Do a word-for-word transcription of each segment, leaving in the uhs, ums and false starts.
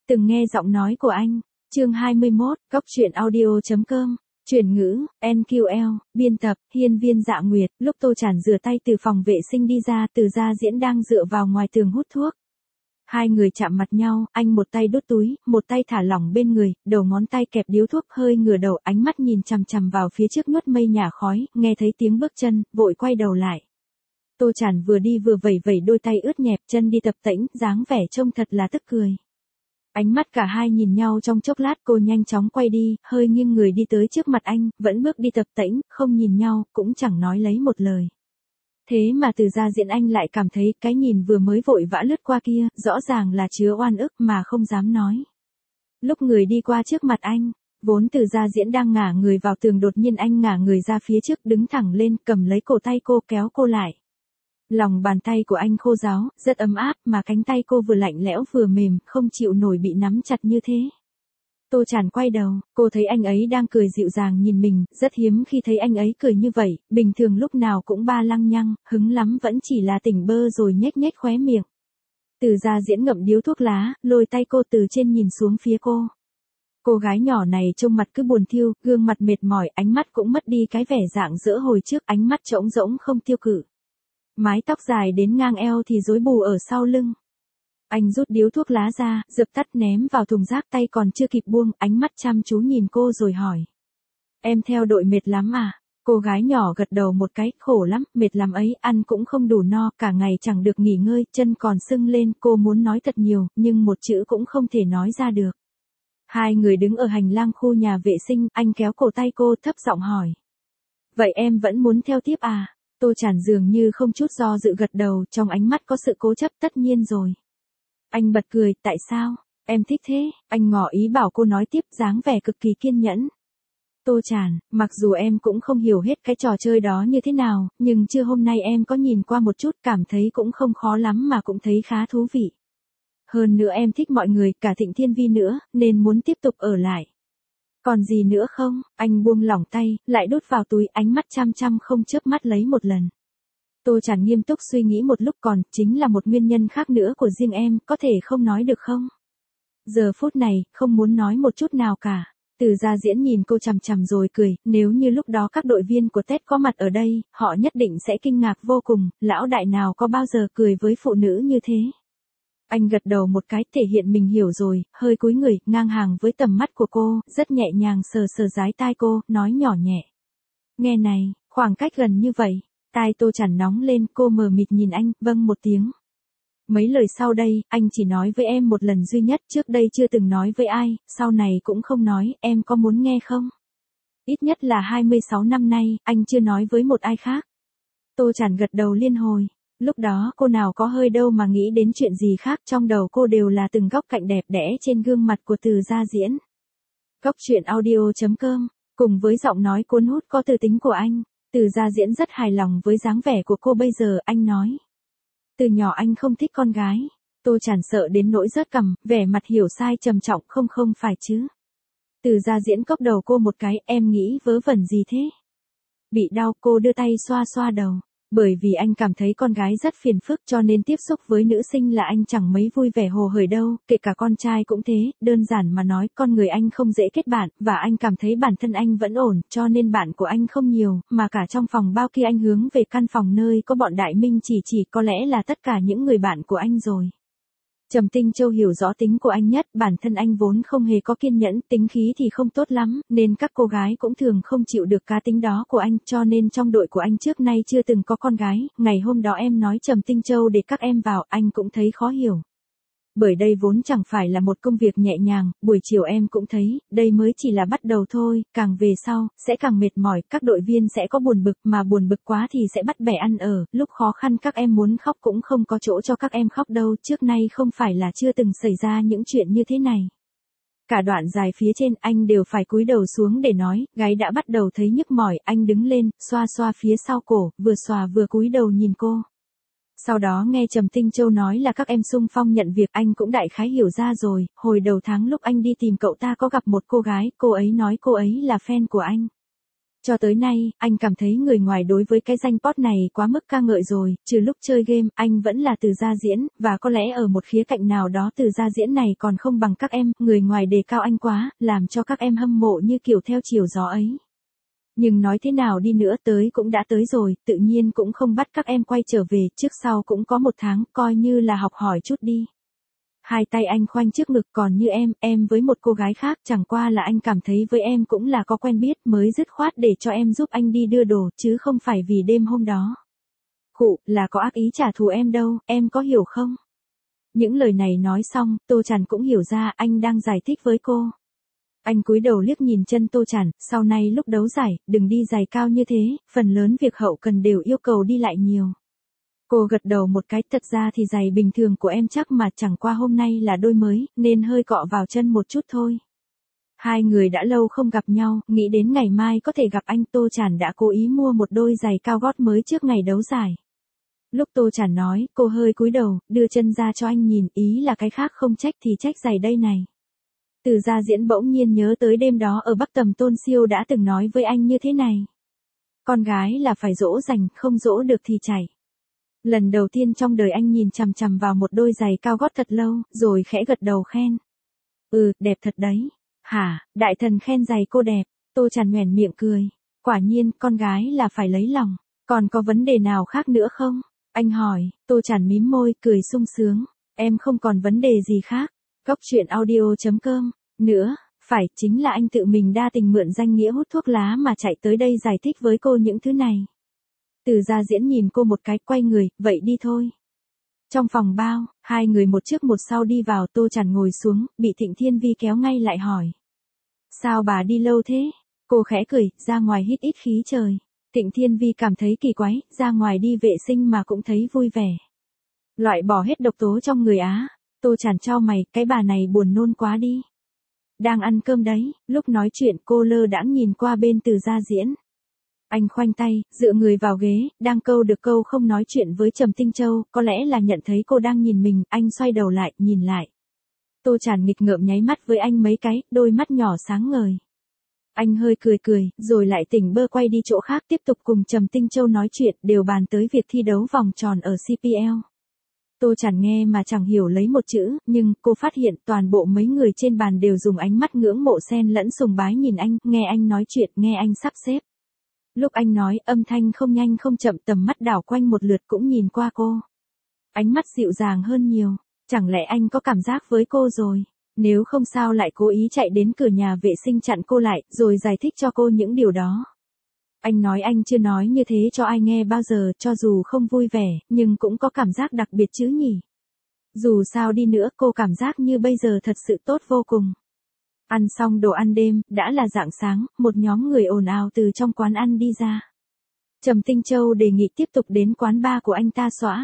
từng nghe giọng nói của anh. Chương hai mươi mốt, Cóc truyện audio chấm com. Chuyển ngữ, en quy lờ, biên tập, Hiên Viên Dạ Nguyệt. Lúc Tô Chản rửa tay từ phòng vệ sinh đi ra, Từ Gia Diễn đang dựa vào ngoài tường hút thuốc. Hai người chạm mặt nhau, anh một tay đút túi, một tay thả lỏng bên người, đầu ngón tay kẹp điếu thuốc, hơi ngửa đầu, ánh mắt nhìn chằm chằm vào phía trước nuốt mây nhả khói, nghe thấy tiếng bước chân, vội quay đầu lại. Tô Chản vừa đi vừa vẩy vẩy đôi tay ướt nhẹp, chân đi tập tễnh, dáng vẻ trông thật là tức cười. Ánh mắt cả hai nhìn nhau trong chốc lát, cô nhanh chóng quay đi, hơi nghiêng người đi tới trước mặt anh, vẫn bước đi tập tễnh, không nhìn nhau, cũng chẳng nói lấy một lời. Thế mà Từ Gia Diễn anh lại cảm thấy cái nhìn vừa mới vội vã lướt qua kia, rõ ràng là chứa oan ức mà không dám nói. Lúc người đi qua trước mặt anh, vốn Từ Gia Diễn đang ngả người vào tường, đột nhiên anh ngả người ra phía trước, đứng thẳng lên, cầm lấy cổ tay cô, kéo cô lại. Lòng bàn tay của anh khô ráo, rất ấm áp, mà cánh tay cô vừa lạnh lẽo vừa mềm, không chịu nổi bị nắm chặt như thế. Tô Chản quay đầu, cô thấy anh ấy đang cười dịu dàng nhìn mình, rất hiếm khi thấy anh ấy cười như vậy, bình thường lúc nào cũng ba lăng nhăng, hứng lắm vẫn chỉ là tỉnh bơ rồi nhếch nhếch khóe miệng. Từ Gia Diễn ngậm điếu thuốc lá, lôi tay cô từ trên nhìn xuống phía cô. Cô gái nhỏ này trông mặt cứ buồn thiu, gương mặt mệt mỏi, ánh mắt cũng mất đi cái vẻ rạng rỡ hồi trước, ánh mắt trống rỗng không tiêu cự. Mái tóc dài đến ngang eo thì rối bù ở sau lưng. Anh rút điếu thuốc lá ra, dập tắt ném vào thùng rác, tay còn chưa kịp buông, ánh mắt chăm chú nhìn cô rồi hỏi. Em theo đội mệt lắm à? Cô gái nhỏ gật đầu một cái, khổ lắm, mệt lắm ấy, ăn cũng không đủ no, cả ngày chẳng được nghỉ ngơi, chân còn sưng lên, cô muốn nói thật nhiều, nhưng một chữ cũng không thể nói ra được. Hai người đứng ở hành lang khu nhà vệ sinh, anh kéo cổ tay cô, thấp giọng hỏi. Vậy em vẫn muốn theo tiếp à? Tô Chản dường như không chút do dự gật đầu, trong ánh mắt có sự cố chấp, tất nhiên rồi. Anh bật cười, tại sao? Em thích thế, anh ngỏ ý bảo cô nói tiếp, dáng vẻ cực kỳ kiên nhẫn. Tô Chản, mặc dù em cũng không hiểu hết cái trò chơi đó như thế nào, nhưng trưa hôm nay em có nhìn qua một chút, cảm thấy cũng không khó lắm mà cũng thấy khá thú vị. Hơn nữa em thích mọi người, cả Thịnh Thiên Vi nữa, nên muốn tiếp tục ở lại. Còn gì nữa không? Anh buông lỏng tay, lại đút vào túi, ánh mắt chăm chăm không chớp mắt lấy một lần. Tô Chản nghiêm túc suy nghĩ một lúc, còn chính là một nguyên nhân khác nữa của riêng em, có thể không nói được không? Giờ phút này, không muốn nói một chút nào cả. Từ Gia Diễn nhìn cô chằm chằm rồi cười, nếu như lúc đó các đội viên của Tết có mặt ở đây, họ nhất định sẽ kinh ngạc vô cùng, lão đại nào có bao giờ cười với phụ nữ như thế. Anh gật đầu một cái, thể hiện mình hiểu rồi, hơi cúi người, ngang hàng với tầm mắt của cô, rất nhẹ nhàng sờ sờ dái tai cô, nói nhỏ nhẹ. Nghe này, khoảng cách gần như vậy, tai Tô Chản nóng lên, cô mờ mịt nhìn anh, vâng một tiếng. Mấy lời sau đây, anh chỉ nói với em một lần duy nhất, trước đây chưa từng nói với ai, sau này cũng không nói, em có muốn nghe không? Ít nhất là hai mươi sáu năm nay, anh chưa nói với một ai khác. Tô Chản gật đầu liên hồi. Lúc đó cô nào có hơi đâu mà nghĩ đến chuyện gì khác, trong đầu cô đều là từng góc cạnh đẹp đẽ trên gương mặt của Từ Gia Diễn. Cóc truyện audio chấm com, cùng với giọng nói cuốn hút có tư tính của anh, Từ Gia Diễn rất hài lòng với dáng vẻ của cô bây giờ, anh nói. Từ nhỏ anh không thích con gái. Tô Chản sợ đến nỗi rớt cằm, vẻ mặt hiểu sai trầm trọng, không không phải chứ. Từ Gia Diễn cốc đầu cô một cái, em nghĩ vớ vẩn gì thế? Bị đau, cô đưa tay xoa xoa đầu. Bởi vì anh cảm thấy con gái rất phiền phức, cho nên tiếp xúc với nữ sinh là anh chẳng mấy vui vẻ hồ hởi đâu, kể cả con trai cũng thế, đơn giản mà nói, con người anh không dễ kết bạn, và anh cảm thấy bản thân anh vẫn ổn, cho nên bạn của anh không nhiều, mà cả trong phòng bao khi anh hướng về căn phòng nơi có bọn Đại Minh chỉ chỉ có lẽ là tất cả những người bạn của anh rồi. Trầm Tinh Châu hiểu rõ tính của anh nhất, bản thân anh vốn không hề có kiên nhẫn, tính khí thì không tốt lắm, nên các cô gái cũng thường không chịu được cá tính đó của anh, cho nên trong đội của anh trước nay chưa từng có con gái, ngày hôm đó em nói Trầm Tinh Châu để các em vào, anh cũng thấy khó hiểu. Bởi đây vốn chẳng phải là một công việc nhẹ nhàng, buổi chiều em cũng thấy, đây mới chỉ là bắt đầu thôi, càng về sau, sẽ càng mệt mỏi, các đội viên sẽ có buồn bực, mà buồn bực quá thì sẽ bắt bẻ ăn ở, lúc khó khăn các em muốn khóc cũng không có chỗ cho các em khóc đâu, trước nay không phải là chưa từng xảy ra những chuyện như thế này. Cả đoạn dài phía trên anh đều phải cúi đầu xuống để nói, gái đã bắt đầu thấy nhức mỏi, anh đứng lên, xoa xoa phía sau cổ, vừa xoa vừa cúi đầu nhìn cô. Sau đó nghe Trầm Tinh Châu nói là các em xung phong nhận việc, anh cũng đại khái hiểu ra rồi, hồi đầu tháng lúc anh đi tìm cậu ta có gặp một cô gái, cô ấy nói cô ấy là fan của anh. Cho tới nay, anh cảm thấy người ngoài đối với cái danh post này quá mức ca ngợi rồi, trừ lúc chơi game, anh vẫn là Từ Gia Diễn, và có lẽ ở một khía cạnh nào đó Từ Gia Diễn này còn không bằng các em, người ngoài đề cao anh quá, làm cho các em hâm mộ như kiểu theo chiều gió ấy. Nhưng nói thế nào đi nữa tới cũng đã tới rồi, tự nhiên cũng không bắt các em quay trở về, trước sau cũng có một tháng, coi như là học hỏi chút đi. Hai tay anh khoanh trước ngực, còn như em, em với một cô gái khác, chẳng qua là anh cảm thấy với em cũng là có quen biết mới dứt khoát để cho em giúp anh đi đưa đồ, chứ không phải vì đêm hôm đó. Khụ, là có ác ý trả thù em đâu, em có hiểu không? Những lời này nói xong, Tô Tràn cũng hiểu ra anh đang giải thích với cô. Anh cúi đầu liếc nhìn chân Tô Tràn, sau này lúc đấu giải, đừng đi giày cao như thế, phần lớn việc hậu cần đều yêu cầu đi lại nhiều. Cô gật đầu một cái, thật ra thì giày bình thường của em chắc mà chẳng qua hôm nay là đôi mới, nên hơi cọ vào chân một chút thôi. Hai người đã lâu không gặp nhau, nghĩ đến ngày mai có thể gặp anh, Tô Tràn đã cố ý mua một đôi giày cao gót mới trước ngày đấu giải. Lúc Tô Tràn nói, cô hơi cúi đầu, đưa chân ra cho anh nhìn, ý là cái khác không trách thì trách giày đây này. Từ Gia Diễn bỗng nhiên nhớ tới đêm đó ở Bắc Tầm Tôn Siêu đã từng nói với anh như thế này. Con gái là phải dỗ dành, không dỗ được thì chảy. Lần đầu tiên trong đời anh nhìn chằm chằm vào một đôi giày cao gót thật lâu, rồi khẽ gật đầu khen. Ừ, đẹp thật đấy. Hả, đại thần khen giày cô đẹp. Tô Tràn nhoẻn miệng cười. Quả nhiên, con gái là phải lấy lòng. Còn có vấn đề nào khác nữa không? Anh hỏi. Tô Tràn mím môi, cười sung sướng. Em không còn vấn đề gì khác. Góc truyện audio chấm com. Nữa, phải, chính là anh tự mình đa tình mượn danh nghĩa hút thuốc lá mà chạy tới đây giải thích với cô những thứ này. Từ Gia Diễn nhìn cô một cái, quay người, vậy đi thôi. Trong phòng bao, hai người một trước một sau đi vào, Tô Tràn ngồi xuống, bị Thịnh Thiên Vi kéo ngay lại hỏi. Sao bà đi lâu thế? Cô khẽ cười, ra ngoài hít ít khí trời. Thịnh Thiên Vi cảm thấy kỳ quái, ra ngoài đi vệ sinh mà cũng thấy vui vẻ. Loại bỏ hết độc tố trong người á. Tô Tràn chau mày, cái bà này buồn nôn quá đi. Đang ăn cơm đấy, lúc nói chuyện cô lơ đãng nhìn qua bên Từ Gia Diễn. Anh khoanh tay, dựa người vào ghế, đang câu được câu không nói chuyện với Trầm Tinh Châu, có lẽ là nhận thấy cô đang nhìn mình, anh xoay đầu lại, nhìn lại. Tô Tràn nghịch ngợm nháy mắt với anh mấy cái, đôi mắt nhỏ sáng ngời. Anh hơi cười cười, rồi lại tỉnh bơ quay đi chỗ khác tiếp tục cùng Trầm Tinh Châu nói chuyện, đều bàn tới việc thi đấu vòng tròn ở xê pê lờ. Tô Tràn nghe mà chẳng hiểu lấy một chữ, nhưng cô phát hiện toàn bộ mấy người trên bàn đều dùng ánh mắt ngưỡng mộ xen lẫn sùng bái nhìn anh, nghe anh nói chuyện, nghe anh sắp xếp. Lúc anh nói, âm thanh không nhanh không chậm, tầm mắt đảo quanh một lượt cũng nhìn qua cô. Ánh mắt dịu dàng hơn nhiều, chẳng lẽ anh có cảm giác với cô rồi? Nếu không sao lại cố ý chạy đến cửa nhà vệ sinh chặn cô lại, rồi giải thích cho cô những điều đó. Anh nói anh chưa nói như thế cho ai nghe bao giờ, cho dù không vui vẻ, nhưng cũng có cảm giác đặc biệt chứ nhỉ. Dù sao đi nữa, cô cảm giác như bây giờ thật sự tốt vô cùng. Ăn xong đồ ăn đêm, đã là rạng sáng, một nhóm người ồn ào từ trong quán ăn đi ra. Trầm Tinh Châu đề nghị tiếp tục đến quán bar của anh ta xõa.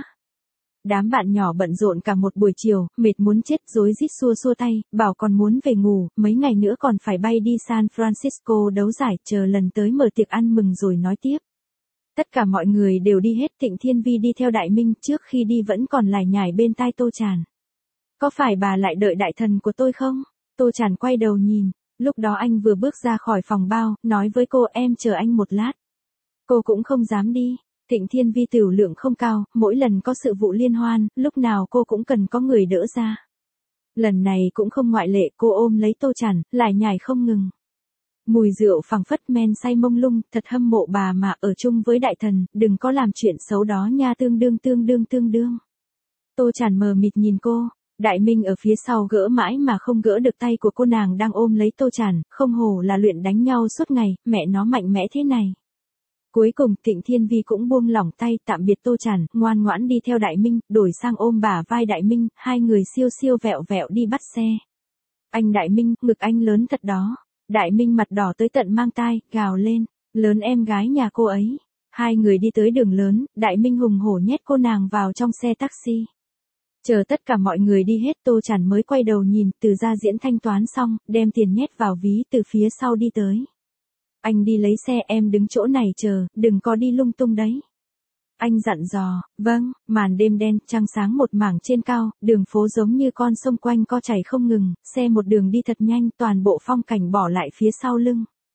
Đám bạn nhỏ bận rộn cả một buổi chiều, mệt muốn chết, rối rít xua xua tay, bảo còn muốn về ngủ, mấy ngày nữa còn phải bay đi San Francisco đấu giải, chờ lần tới mở tiệc ăn mừng rồi nói tiếp. Tất cả mọi người đều đi hết, Thịnh Thiên Vi đi theo Đại Minh, trước khi đi vẫn còn lải nhải bên tai Tô Tràn. Có phải bà lại đợi đại thần của tôi không? Tô Tràn quay đầu nhìn, lúc đó anh vừa bước ra khỏi phòng bao, nói với cô em chờ anh một lát. Cô cũng không dám đi. Thịnh Thiên Vi tiểu lượng không cao, mỗi lần có sự vụ liên hoan, lúc nào cô cũng cần có người đỡ ra. Lần này cũng không ngoại lệ, cô ôm lấy Tô Tràn, lải nhải không ngừng. Mùi rượu phảng phất men say mông lung, thật hâm mộ bà mà ở chung với đại thần, đừng có làm chuyện xấu đó nha, tương đương tương đương tương đương. Tô Tràn mờ mịt nhìn cô, Đại Minh ở phía sau gỡ mãi mà không gỡ được tay của cô, nàng đang ôm lấy Tô Tràn, không hổ là luyện đánh nhau suốt ngày, mẹ nó mạnh mẽ thế này. Cuối cùng Thịnh Thiên Vi cũng buông lỏng tay, tạm biệt Tô Tràn, ngoan ngoãn đi theo Đại Minh, đổi sang ôm bả vai Đại Minh, hai người siêu siêu vẹo vẹo đi bắt xe. Anh Đại Minh, ngực anh lớn thật đó. Đại Minh mặt đỏ tới tận mang tai, gào lên, lớn em gái nhà cô ấy. Hai người đi tới đường lớn, Đại Minh hùng hổ nhét cô nàng vào trong xe taxi. Chờ tất cả mọi người đi hết, Tô Tràn mới quay đầu nhìn, Từ Gia Diễn thanh toán xong, đem tiền nhét vào ví, từ phía sau đi tới. Anh đi lấy xe, em đứng chỗ này chờ, đừng có đi lung tung đấy. Anh dặn dò. Vâng. Màn đêm đen, trăng sáng một mảng trên cao, đường phố giống như con sông quanh co chảy không ngừng, xe một đường đi thật nhanh, toàn bộ phong cảnh bỏ lại phía sau lưng.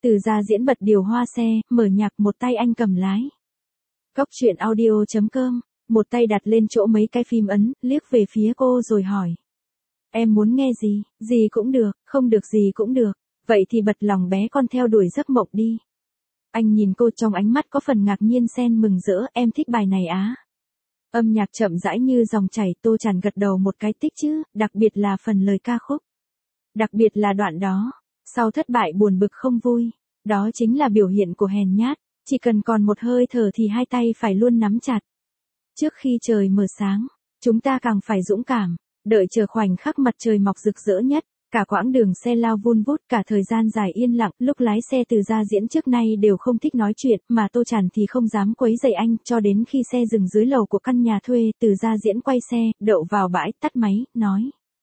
Từ Gia Diễn bật điều hoa xe, mở nhạc, một tay anh cầm lái. Cốc truyện audio chấm com, một tay đặt lên chỗ mấy cái phím ấn, liếc về phía cô rồi hỏi. Em muốn nghe gì, gì cũng được, không được gì cũng được, vậy thì bật lòng bé con theo đuổi giấc mộng đi. Anh nhìn cô trong ánh mắt có phần ngạc nhiên xen mừng rỡ, em thích bài này á. Âm nhạc chậm rãi như dòng chảy, Tô Tràn gật đầu một cái tích chứ, đặc biệt là phần lời ca khúc. Đặc biệt là đoạn đó, sau thất bại buồn bực không vui, đó chính là biểu hiện của hèn nhát, chỉ cần còn một hơi thở thì hai tay phải luôn nắm chặt. Trước khi trời mở sáng, chúng ta càng phải dũng cảm, đợi chờ khoảnh khắc mặt trời mọc rực rỡ nhất. Cả quãng đường xe lao vun vút, cả thời gian dài yên lặng, lúc lái xe Từ Gia Diễn trước nay đều không thích nói chuyện, mà Tô Tràn thì không dám quấy rầy anh, cho đến khi xe dừng dưới lầu của căn nhà thuê, Từ Gia Diễn quay xe, đậu vào bãi, tắt máy, nói.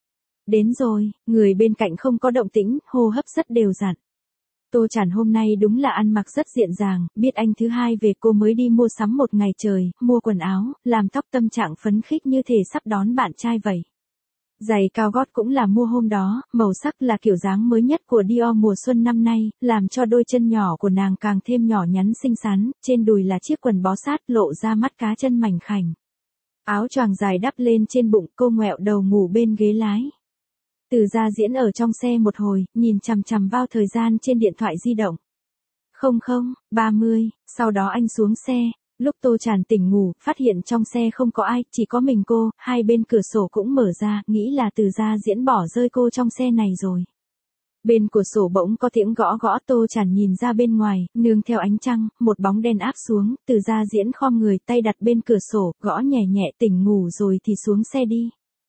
Đến rồi, người bên cạnh không có động tĩnh, hô hấp rất đều đặn. Tô Tràn hôm nay đúng là ăn mặc rất diện dàng, biết anh thứ hai về cô mới đi mua sắm một ngày trời, mua quần áo, làm tóc, tâm trạng phấn khích như thể sắp đón bạn trai vậy. Giày cao gót cũng là mua hôm đó, màu sắc là kiểu dáng mới nhất của Dior mùa xuân năm nay, làm cho đôi chân nhỏ của nàng càng thêm nhỏ nhắn xinh xắn, trên đùi là chiếc quần bó sát lộ ra mắt cá chân mảnh khảnh. Áo choàng dài đắp lên trên bụng, cô ngoẹo đầu ngủ bên ghế lái. Từ Gia Diễn ở trong xe một hồi, nhìn chằm chằm vào thời gian trên điện thoại di động. Không không, ba mươi, sau đó anh xuống xe. Lúc Tô Tràn tỉnh ngủ, phát hiện trong xe không có ai, chỉ có mình cô, hai bên cửa sổ cũng mở ra, nghĩ là Từ Gia Diễn bỏ rơi cô trong xe này rồi. Bên cửa sổ bỗng có tiếng gõ gõ, Tô Tràn nhìn ra bên ngoài, nương theo ánh trăng, một bóng đen áp xuống, Từ Gia Diễn khom người, tay đặt bên cửa sổ, gõ nhẹ nhẹ, tỉnh ngủ rồi thì xuống xe đi.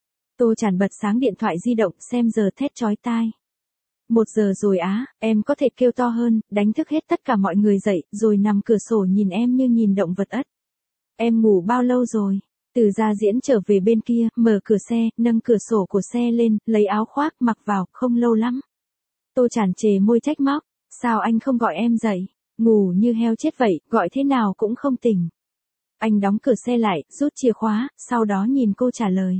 Tô Tràn bật sáng điện thoại di động, xem giờ thét chói tai. Một giờ rồi á, em có thể kêu to hơn, đánh thức hết tất cả mọi người dậy, rồi nằm cửa sổ nhìn em như nhìn động vật ất. Em ngủ bao lâu rồi? Từ Gia Diễn trở về bên kia, mở cửa xe, nâng cửa sổ của xe lên, lấy áo khoác, mặc vào, không lâu lắm. Tô Tràn chề môi trách móc, sao anh không gọi em dậy? Ngủ như heo chết vậy, gọi thế nào cũng không tỉnh. Anh đóng cửa xe lại, rút chìa khóa, sau đó nhìn cô trả lời.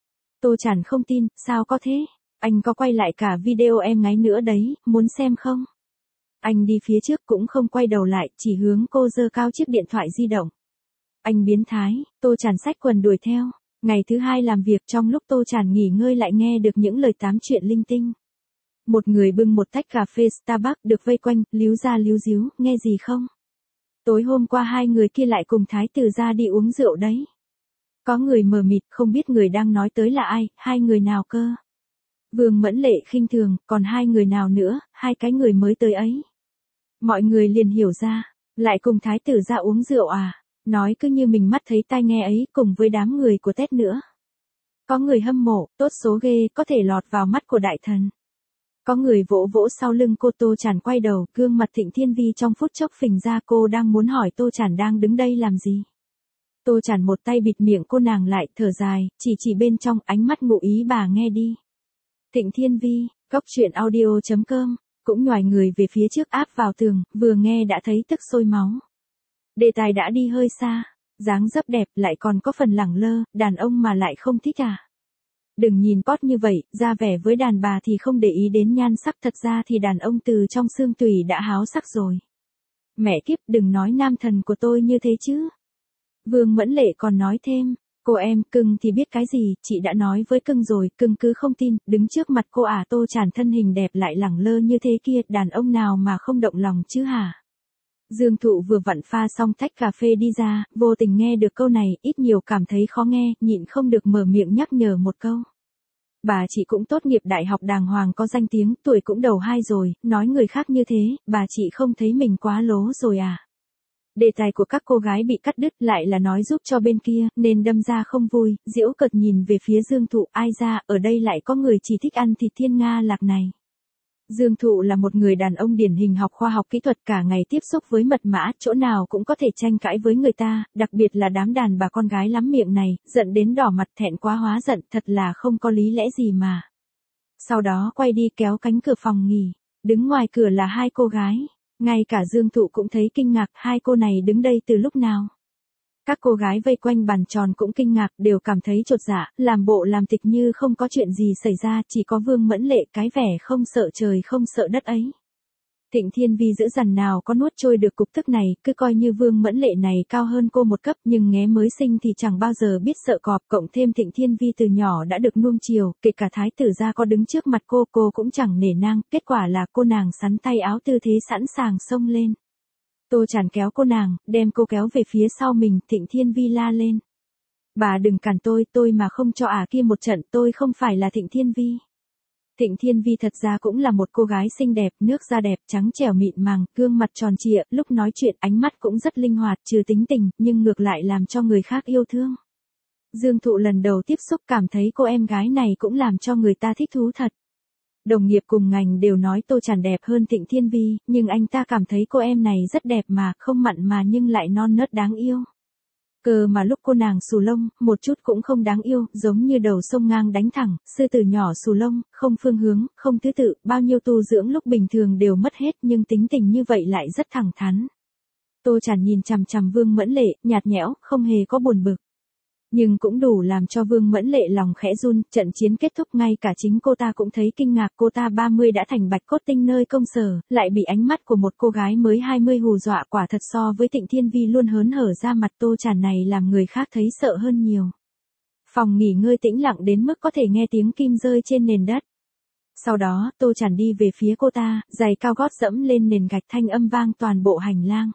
Tô Tràn không tin, sao có thế? Anh có quay lại cả video em ngáy nữa đấy, muốn xem không? Anh đi phía trước cũng không quay đầu lại, chỉ hướng cô giơ cao chiếc điện thoại di động. Anh biến thái, Tô Tràn xách quần đuổi theo. Ngày thứ hai làm việc, trong lúc Tô Tràn nghỉ ngơi lại nghe được những lời tám chuyện linh tinh. Một người bưng một tách cà phê Starbucks được vây quanh, líu ra líu díu, nghe gì không? Tối hôm qua hai người kia lại cùng Thái Tử ra đi uống rượu đấy. Có người mờ mịt, không biết người đang nói tới là ai, hai người nào cơ? Vương Mẫn Lệ khinh thường, còn hai người nào nữa, hai cái người mới tới ấy. Mọi người liền hiểu ra, lại cùng Thái Tử ra uống rượu à, nói cứ như mình mắt thấy tai nghe ấy, cùng với đám người của Tết nữa. Có người hâm mộ, tốt số ghê, có thể lọt vào mắt của đại thần. Có người vỗ vỗ sau lưng cô. Tô Tràn quay đầu, gương mặt Thịnh Thiên Vi trong phút chốc phình ra, cô đang muốn hỏi Tô Tràn đang đứng đây làm gì. Tô Tràn một tay bịt miệng cô nàng lại, thở dài, chỉ chỉ bên trong, ánh mắt ngụ ý bà nghe đi. Thịnh Thiên Vi, cốc truyện audio chấm com, cũng nhoài người về phía trước áp vào tường, vừa nghe đã thấy tức sôi máu. Đề tài đã đi hơi xa, dáng dấp đẹp lại còn có phần lẳng lơ, đàn ông mà lại không thích à. Đừng nhìn pot như vậy, ra vẻ với đàn bà thì không để ý đến nhan sắc, thật ra thì đàn ông từ trong xương tủy đã háo sắc rồi. Mẹ kiếp, đừng nói nam thần của tôi như thế chứ. Vương Mẫn Lệ còn nói thêm. Cô em, cưng thì biết cái gì, chị đã nói với cưng rồi, cưng cứ không tin, đứng trước mặt cô à. Tô Tràn thân hình đẹp lại lẳng lơ như thế kia, đàn ông nào mà không động lòng chứ hả? Dương Thụ vừa vặn pha xong tách cà phê đi ra, vô tình nghe được câu này, ít nhiều cảm thấy khó nghe, nhịn không được mở miệng nhắc nhở một câu. Bà chị cũng tốt nghiệp đại học đàng hoàng, có danh tiếng, tuổi cũng đầu hai rồi, nói người khác như thế, bà chị không thấy mình quá lố rồi à? Đề tài của các cô gái bị cắt đứt lại là nói giúp cho bên kia, nên đâm ra không vui, giễu cợt nhìn về phía Dương Thụ, ai ra, ở đây lại có người chỉ thích ăn thịt thiên nga lạc này. Dương Thụ là một người đàn ông điển hình học khoa học kỹ thuật, cả ngày tiếp xúc với mật mã, chỗ nào cũng có thể tranh cãi với người ta, đặc biệt là đám đàn bà con gái lắm miệng này, giận đến đỏ mặt, thẹn quá hóa giận, thật là không có lý lẽ gì mà. Sau đó quay đi kéo cánh cửa phòng nghỉ, đứng ngoài cửa là hai cô gái. Ngay cả Dương Thụ cũng thấy kinh ngạc, hai cô này đứng đây từ lúc nào. Các cô gái vây quanh bàn tròn cũng kinh ngạc, đều cảm thấy chột dạ, làm bộ làm tịch như không có chuyện gì xảy ra, chỉ có Vương Mẫn Lệ cái vẻ không sợ trời không sợ đất ấy. Thịnh Thiên Vi dữ dằn nào có nuốt trôi được cục tức này, cứ coi như Vương Mẫn Lệ này cao hơn cô một cấp, nhưng nghé mới sinh thì chẳng bao giờ biết sợ cọp, cộng thêm Thịnh Thiên Vi từ nhỏ đã được nuông chiều, kể cả thái tử gia có đứng trước mặt cô, cô cũng chẳng nể nang, kết quả là cô nàng sắn tay áo tư thế sẵn sàng xông lên. Tô Tràn kéo cô nàng, đem cô kéo về phía sau mình, Thịnh Thiên Vi la lên. Bà đừng cản tôi, tôi mà không cho ả kia một trận, tôi không phải là Thịnh Thiên Vi. Thịnh Thiên Vi thật ra cũng là một cô gái xinh đẹp, nước da đẹp, trắng trẻo mịn màng, gương mặt tròn trịa, lúc nói chuyện ánh mắt cũng rất linh hoạt, trừ tính tình, nhưng ngược lại làm cho người khác yêu thương. Dương Thụ lần đầu tiếp xúc cảm thấy cô em gái này cũng làm cho người ta thích thú thật. Đồng nghiệp cùng ngành đều nói Tô Tràn đẹp hơn Thịnh Thiên Vi, nhưng anh ta cảm thấy cô em này rất đẹp mà, không mặn mà nhưng lại non nớt đáng yêu. Cơ mà lúc cô nàng xù lông, một chút cũng không đáng yêu, giống như đầu sông ngang đánh thẳng, sư tử nhỏ xù lông, không phương hướng, không thứ tự, bao nhiêu tu dưỡng lúc bình thường đều mất hết, nhưng tính tình như vậy lại rất thẳng thắn. Tô Tràn nhìn chằm chằm Vương Mẫn Lệ, nhạt nhẽo, không hề có buồn bực. Nhưng cũng đủ làm cho Vương Mẫn Lệ lòng khẽ run, trận chiến kết thúc ngay cả chính cô ta cũng thấy kinh ngạc, cô ta ba mươi đã thành bạch cốt tinh nơi công sở, lại bị ánh mắt của một cô gái mới hai mươi hù dọa, quả thật so với Thịnh Thiên Vi luôn hớn hở ra mặt Tô Tràn này làm người khác thấy sợ hơn nhiều. Phòng nghỉ ngơi tĩnh lặng đến mức có thể nghe tiếng kim rơi trên nền đất. Sau đó, Tô Tràn đi về phía cô ta, giày cao gót dẫm lên nền gạch thanh âm vang toàn bộ hành lang.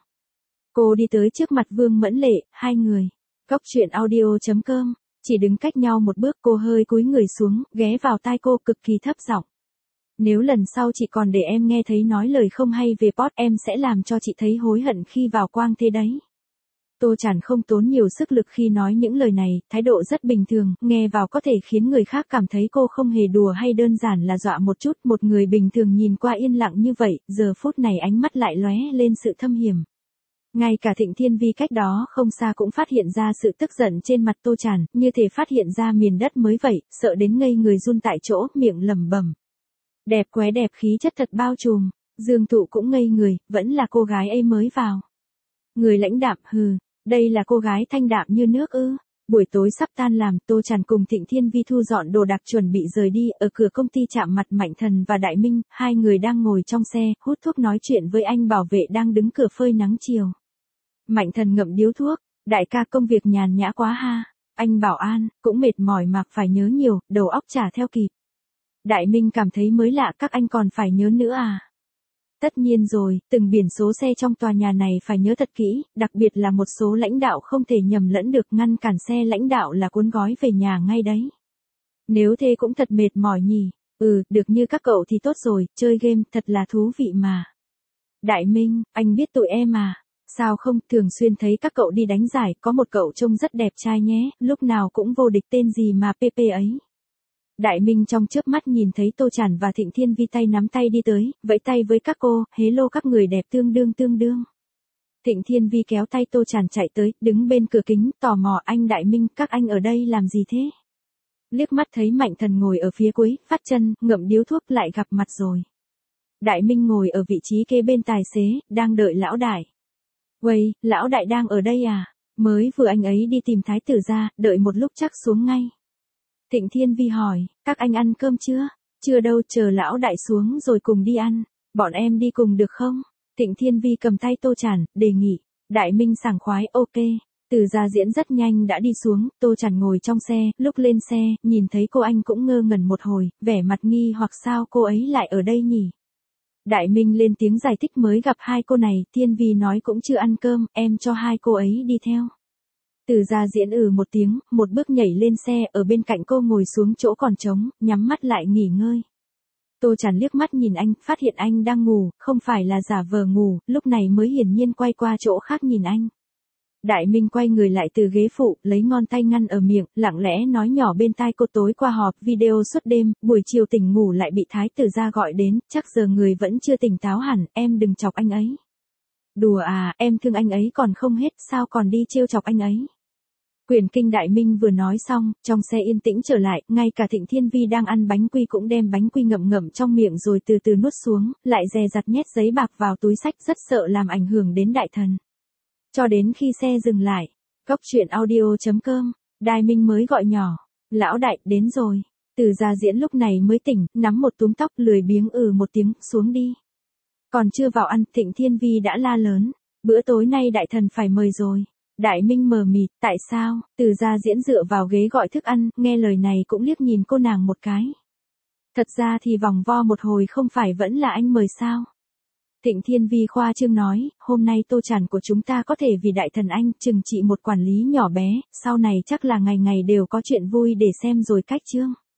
Cô đi tới trước mặt Vương Mẫn Lệ, hai người. Góc truyện audio chấm com, chỉ đứng cách nhau một bước, cô hơi cúi người xuống, ghé vào tai cô cực kỳ thấp giọng. Nếu lần sau chị còn để em nghe thấy nói lời không hay về Pot, em sẽ làm cho chị thấy hối hận khi vào quang thế đấy. Tô Tràn không tốn nhiều sức lực khi nói những lời này, thái độ rất bình thường, nghe vào có thể khiến người khác cảm thấy cô không hề đùa hay đơn giản là dọa một chút. Một người bình thường nhìn qua yên lặng như vậy, giờ phút này ánh mắt lại lóe lên sự thâm hiểm. Ngay cả Thịnh Thiên Vi cách đó không xa cũng phát hiện ra sự tức giận trên mặt Tô Tràn, như thể phát hiện ra miền đất mới vậy, sợ đến ngây người run tại chỗ, miệng lẩm bẩm. Đẹp quá đẹp, khí chất thật bao trùm. Dương Thụ cũng ngây người, vẫn là cô gái ấy mới vào. Người lãnh đạm, hừ, đây là cô gái thanh đạm như nước ư. Buổi tối sắp tan làm, Tô Tràn cùng Thịnh Thiên Vi thu dọn đồ đạc chuẩn bị rời đi, ở cửa công ty chạm mặt Mạnh Thần và Đại Minh, hai người đang ngồi trong xe, hút thuốc nói chuyện với anh bảo vệ đang đứng cửa phơi nắng chiều. Mạnh Thần ngậm điếu thuốc, đại ca công việc nhàn nhã quá ha, anh bảo an, cũng mệt mỏi mà phải nhớ nhiều, đầu óc chả theo kịp. Đại Minh cảm thấy mới lạ, các anh còn phải nhớ nữa à? Tất nhiên rồi, từng biển số xe trong tòa nhà này phải nhớ thật kỹ, đặc biệt là một số lãnh đạo không thể nhầm lẫn được, ngăn cản xe lãnh đạo là cuốn gói về nhà ngay đấy. Nếu thế cũng thật mệt mỏi nhỉ, ừ, được như các cậu thì tốt rồi, chơi game thật là thú vị mà. Đại Minh, anh biết tụi em à? Sao không, thường xuyên thấy các cậu đi đánh giải, có một cậu trông rất đẹp trai nhé, lúc nào cũng vô địch, tên gì mà pê pê ấy. Đại Minh trong chớp mắt nhìn thấy Tô Tràn và Thịnh Thiên Vi tay nắm tay đi tới, vẫy tay với các cô, hello các người đẹp tương đương tương đương. Thịnh Thiên Vi kéo tay Tô Tràn chạy tới, đứng bên cửa kính, tò mò, anh Đại Minh, các anh ở đây làm gì thế? Liếc mắt thấy Mạnh Thần ngồi ở phía cuối, phát chân, ngậm điếu thuốc, lại gặp mặt rồi. Đại Minh ngồi ở vị trí kế bên tài xế, đang đợi lão đại. Uầy, lão đại đang ở đây à? Mới vừa anh ấy đi tìm thái tử ra, đợi một lúc chắc xuống ngay. Thịnh Thiên Vi hỏi, các anh ăn cơm chưa? Chưa đâu, chờ lão đại xuống rồi cùng đi ăn. Bọn em đi cùng được không? Thịnh Thiên Vi cầm tay Tô Tràn, đề nghị. Đại Minh sảng khoái, ok. Từ gia diễn rất nhanh đã đi xuống, Tô Tràn ngồi trong xe, lúc lên xe, nhìn thấy cô anh cũng ngơ ngẩn một hồi, vẻ mặt nghi hoặc sao cô ấy lại ở đây nhỉ? Đại Minh lên tiếng giải thích, mới gặp hai cô này, Thiên Vi nói cũng chưa ăn cơm, em cho hai cô ấy đi theo. Từ gia diễn ừ một tiếng, một bước nhảy lên xe, ở bên cạnh cô ngồi xuống chỗ còn trống, nhắm mắt lại nghỉ ngơi. Tô Tràn liếc mắt nhìn anh, phát hiện anh đang ngủ, không phải là giả vờ ngủ, lúc này mới hiển nhiên quay qua chỗ khác nhìn anh. Đại Minh quay người lại từ ghế phụ, lấy ngón tay ngăn ở miệng, lặng lẽ nói nhỏ bên tai cô, tối qua họp video suốt đêm, buổi chiều tỉnh ngủ lại bị thái tử gia gọi đến, chắc giờ người vẫn chưa tỉnh táo hẳn, em đừng chọc anh ấy. Đùa à, em thương anh ấy còn không hết, sao còn đi trêu chọc anh ấy. Quyền kinh. Đại Minh vừa nói xong, trong xe yên tĩnh trở lại, ngay cả Thịnh Thiên Vi đang ăn bánh quy cũng đem bánh quy ngậm ngậm trong miệng rồi từ từ nuốt xuống, lại dè dặt nhét giấy bạc vào túi xách, rất sợ làm ảnh hưởng đến đại thần. Cho đến khi xe dừng lại, góc truyện audio chấm com, Đại Minh mới gọi nhỏ, lão đại, đến rồi. Từ gia diễn lúc này mới tỉnh, nắm một túm tóc, lười biếng ừ một tiếng, xuống đi. Còn chưa vào ăn, Thịnh Thiên Vi đã la lớn. Bữa tối nay đại thần phải mời rồi. Đại Minh mờ mịt, tại sao? Từ gia diễn dựa vào ghế gọi thức ăn, nghe lời này cũng liếc nhìn cô nàng một cái. Thật ra thì vòng vo một hồi không phải vẫn là anh mời sao? Thịnh Thiên Vi khoa trương nói, hôm nay tô tràn của chúng ta có thể vì đại thần anh trừng trị một quản lý nhỏ bé, sau này chắc là ngày ngày đều có chuyện vui để xem rồi cách chương.